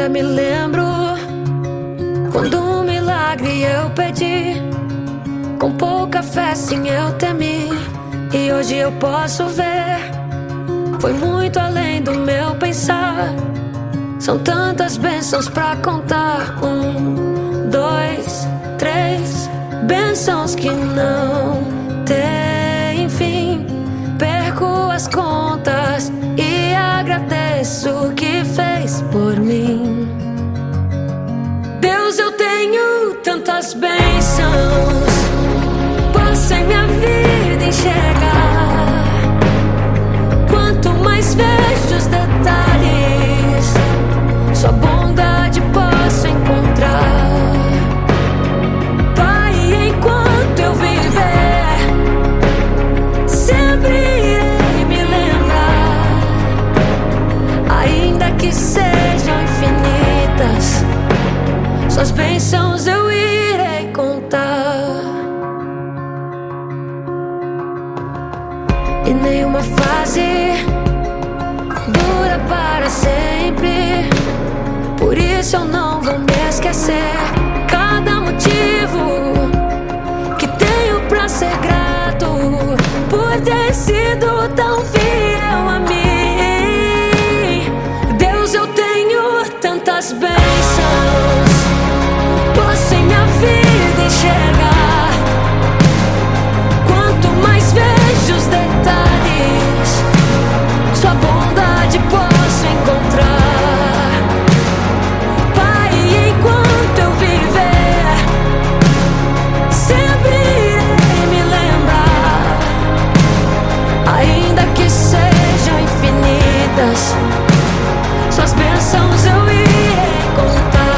ainda me lembro quando um milagre eu pedi. Com pouca fé sim eu temi, e hoje eu posso ver, foi muito além do meu pensar. São tantas bênçãos pra contar. 1, 2, 3 bênçãos que não têm fim. Perco as contas e agradeço o que fez por mim. Deus, eu tenho tantas bênçãos, posso em minha vida enxergar. Quanto mais vejo os detalhes, sua bondade posso encontrar. Pai, enquanto eu viver, sempre irei me lembrar. Ainda que sejam infinitas, suas bênçãos eu irei contar. E nenhuma fase dura para sempre, por isso eu não vou me esquecer. Cada motivo que tenho pra ser grato, por ter sido tão fiel a mim. Deus, eu tenho tantas bênçãos, posso em minha vida enxergar. Quanto mais vejo os detalhes, sua bondade posso encontrar. Pai, enquanto eu viver, sempre irei me lembrar. Ainda que sejam infinitas, suas bênçãos eu irei contar.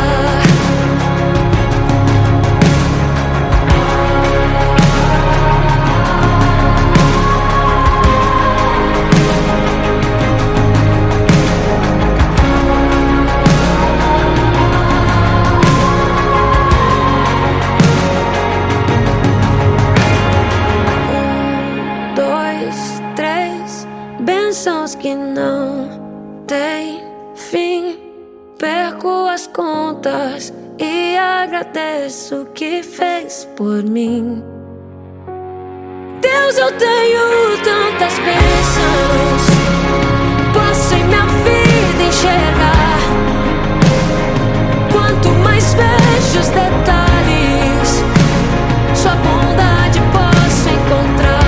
Bênçãos que não têm fim. Perco as contas e agradeço o que fez por mim. Deus, eu tenho tantas bênçãos, posso em minha vida enxergar. Quanto mais vejo os detalhes, sua bondade posso encontrar.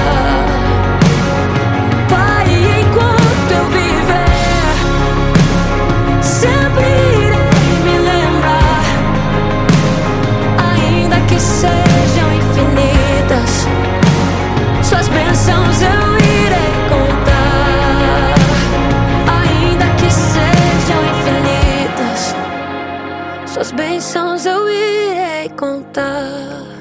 Sempre irei me lembrar, ainda que sejam infinitas, suas bênçãos eu irei contar. Ainda que sejam infinitas, suas bênçãos eu irei contar.